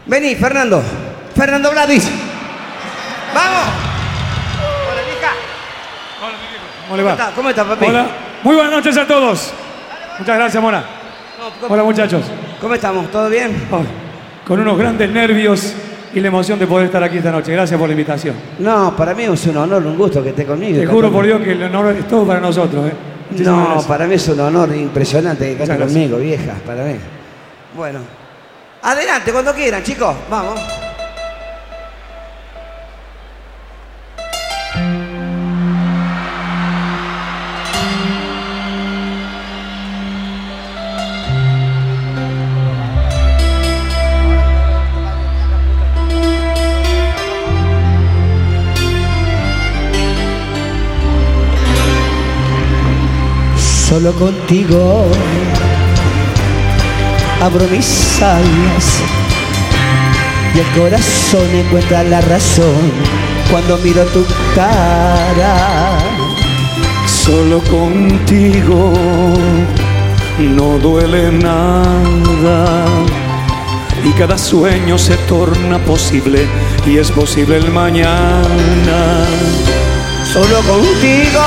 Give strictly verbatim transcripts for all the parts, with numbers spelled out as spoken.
Vení, Fernando. Fernando Vladis. ¡Vamos! Hola, hija. Hola, mi viejo. ¿Cómo le va? ¿Cómo está, ¿Cómo está, papi? Hola. Muy buenas noches a todos. Muchas gracias, Mona. No, ¿cómo, Hola, muchachos. ¿Cómo estamos? ¿Todo bien? Oh, con unos grandes nervios y la emoción de poder estar aquí esta noche. Gracias por la invitación. No, para mí es un honor, un gusto que esté conmigo. Te juro por Dios que el honor es todo para nosotros. ¿eh? No, gracias. para mí es un honor impresionante que Muchas cante gracias. conmigo, vieja, para mí. Bueno. Adelante, cuando quieran, chicos. Vamos. Solo contigo abro mis alas y el corazón encuentra la razón cuando miro tu cara. Solo contigo no duele nada y cada sueño se torna posible y es posible el mañana. Solo contigo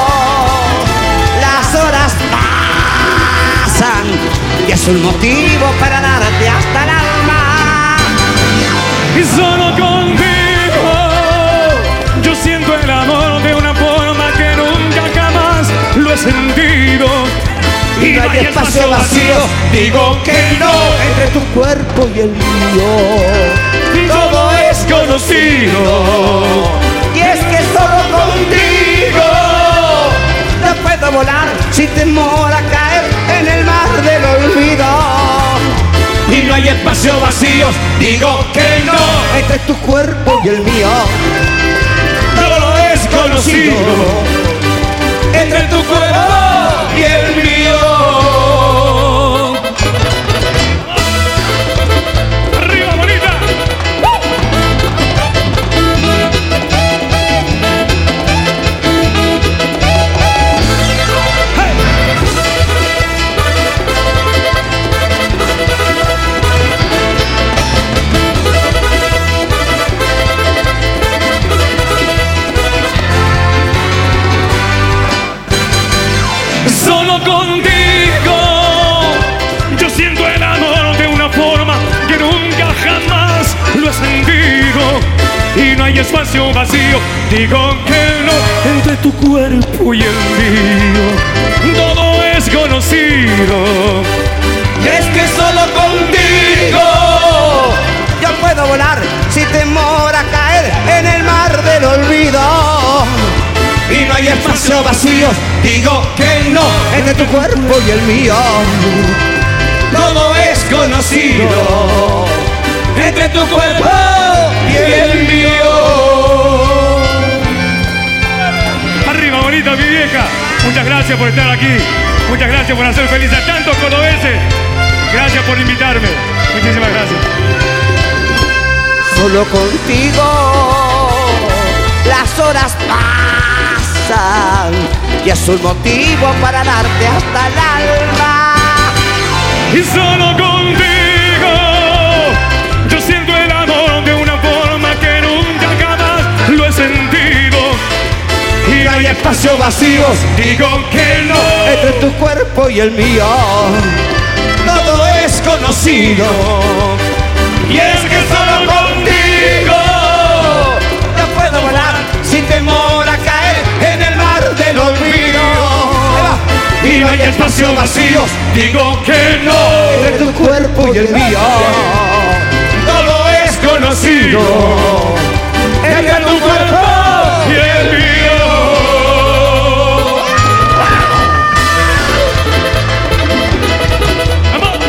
las horas pasan y es un motivo para darte hasta el alma. Y solo contigo yo siento el amor de una forma que nunca jamás lo he sentido. Y no hay espacio vacío, digo que no, entre tu cuerpo y el mío. Todo es conocido. Y es que solo contigo no puedo volar sin temor a caer en el mar del olvido. Y no hay espacio vacío, digo que no, entre tu cuerpo y el mío. todo es conocido. Entre tu cuerpo y el mío. ¡Arriba, bonita! Solo contigo yo siento el amor de una forma que nunca jamás lo he sentido. Y no hay espacio vacío, digo que no, entre tu cuerpo y el mío. Todo es conocido. Y es que solo contigo yo puedo volar sin temor a caer en el mar del olvido. Y no hay espacio vacío, digo que no, Entre tu cuerpo y el mío. todo es conocido. Entre tu cuerpo y el mío. Arriba, bonita, mi vieja. Muchas gracias por estar aquí. Muchas gracias por hacer feliz a tantos cordobeses. Gracias por invitarme. Muchísimas gracias. Solo contigo las horas pasan y es un motivo para darte hasta el alma. Y solo contigo yo siento el amor de una forma que nunca jamás lo he sentido. Y no hay espacio vacío, digo que no, Entre tu cuerpo y el mío. todo es conocido. Y es que solo contigo No puedo volar sin temor a caer en el mar del olvido. y no hay espacio vacío, digo que no, Entre tu cuerpo y el mío. todo es conocido. Entre tu cuerpo y el mío. ¡Vamos!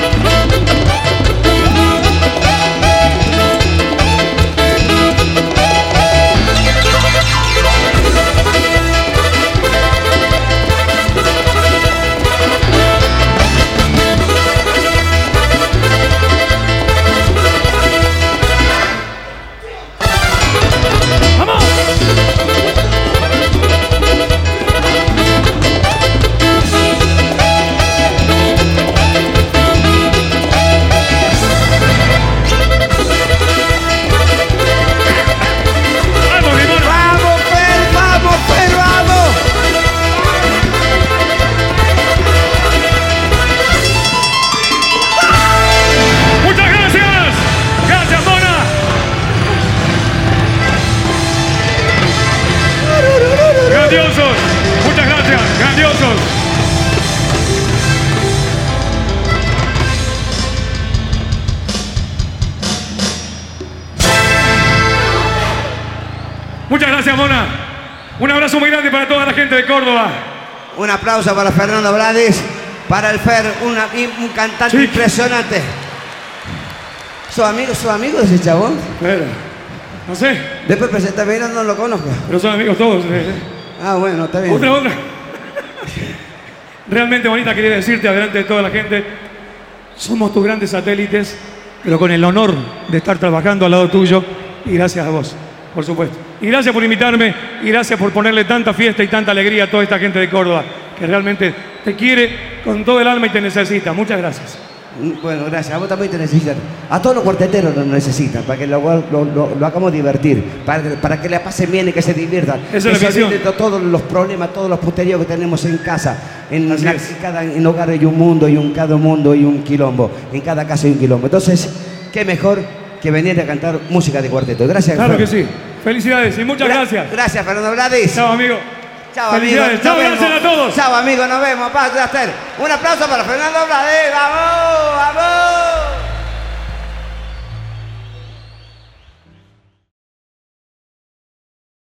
Muchas gracias, Mona. Un abrazo muy grande para toda la gente de Córdoba. Un aplauso para Fernando Blades, para el Fer, una, un cantante sí. impresionante. ¿Sos amigo, sos amigo de ese chabón? Pero, no sé. Después preséntame, no, no lo conozco. Pero son amigos todos. Eh. Ah, bueno, está bien. Otra, otra. Realmente bonita, quería decirte, adelante de toda la gente, somos tus grandes satélites, pero con el honor de estar trabajando al lado tuyo, y gracias a vos, por supuesto. Y gracias por invitarme, y gracias por ponerle tanta fiesta y tanta alegría a toda esta gente de Córdoba, que realmente te quiere con todo el alma y te necesita. Muchas gracias. Bueno, gracias. A vos también te necesitan. A todos los cuarteteros nos necesitan para que lo, lo, lo, lo hagamos divertir, para, para que le pasen bien y que se diviertan. Esa es la visión. De todos los problemas, todos los puteríos que tenemos en casa. En, la, en cada en hogar hay un mundo y un cada mundo y un quilombo. En cada casa hay un quilombo. Entonces, qué mejor que venir a cantar música de cuarteto. Gracias. Claro Fer. que sí. Felicidades y muchas Gra gracias. Gracias, Fernando Blades. Chao, amigo. Chao, amigo. Chao, gracias a todos. Chao, amigo. Nos vemos. Un aplauso para Fernando Blades. ¡Vamos! ¡Vamos!